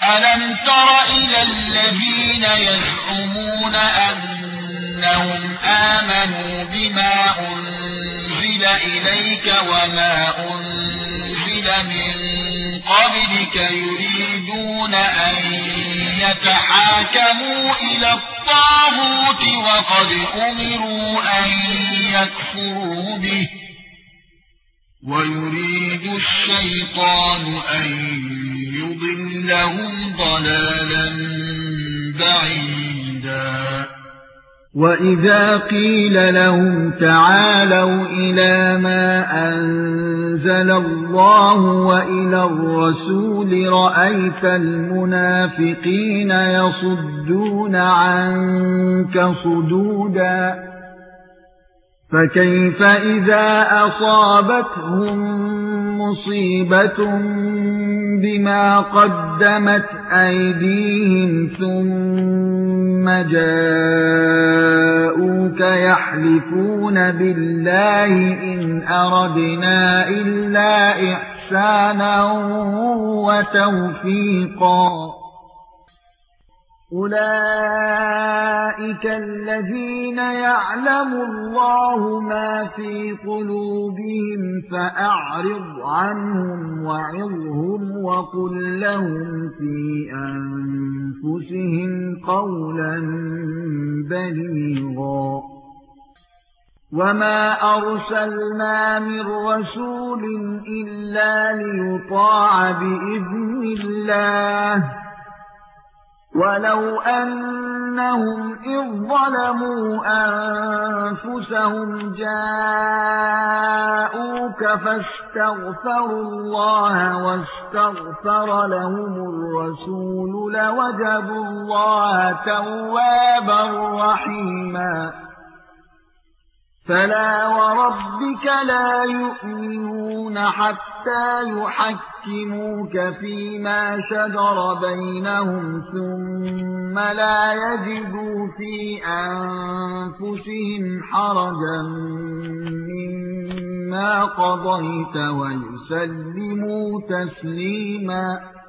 ألم تر إلى الذين يزعمون أنهم آمنوا بما أنزل إليك وما أنزل من قبلك يريدون أن يتحاكموا إلى الطاغوت وقد أمروا أن يكفروا به ويريد الشيطان أن يضلهم ضلالا بعيدا وَإِذَا قِيلَ لَهُمْ تَعَالَوْا إِلَى مَا أَنزَلَ اللَّهُ وَإِلَى الرَّسُولِ رَأَيْتَ الْمُنَافِقِينَ يَصُدُّونَ عَنكَ صُدُودًا فَكَيْفَ إِذَا أَصَابَتْهُم مُّصِيبَةٌ بِمَا قَدَّمَتْ أَيْدِيهِمْ ثُمَّ جَاءُوكَ يَحْلِفُونَ بِاللَّهِ إِنْ أَرَدْنَا إِلَّا إِحْسَانًا وَتَوْفِيقًا أُولَئِكَ الَّذِينَ يَعْلَمُ اللَّهُ مَا فِي قُلُوبِهِمْ فَأَعْرِضْ عَنْهُمْ وَعِظْهُمْ وَقُل لَّهُمْ فِي أَنفُسِهِمْ قَوْلًا بَلِيغًا وَمَا أَرْسَلْنَا مِن رَّسُولٍ إِلَّا لِيُطَاعَ بِإِذْنِ اللَّهِ وَلَوْ أَنَّهُمْ إِذ ظَلَمُوا أَنفُسَهُمْ جَاءُوكَ فَاسْتَغْفَرُوا اللَّهَ وَاسْتَغْفَرَ لَهُمُ الرَّسُولُ لَوَجَدُوا اللَّهَ تَوَّابًا رَّحِيمًا فَلَا وَرَبِّكَ لَا يُؤْمِنُونَ حَتَّى يُحَكِّمُوكَ فِيمَا شَجَرَ بَيْنَهُمْ ثُمَّ لَا يَجِدُوا فِي أَنفُسِهِمْ حَرَجًا مِّمَّا قَضَيْتَ وَيُسَلِّمُوا تَسْلِيمًا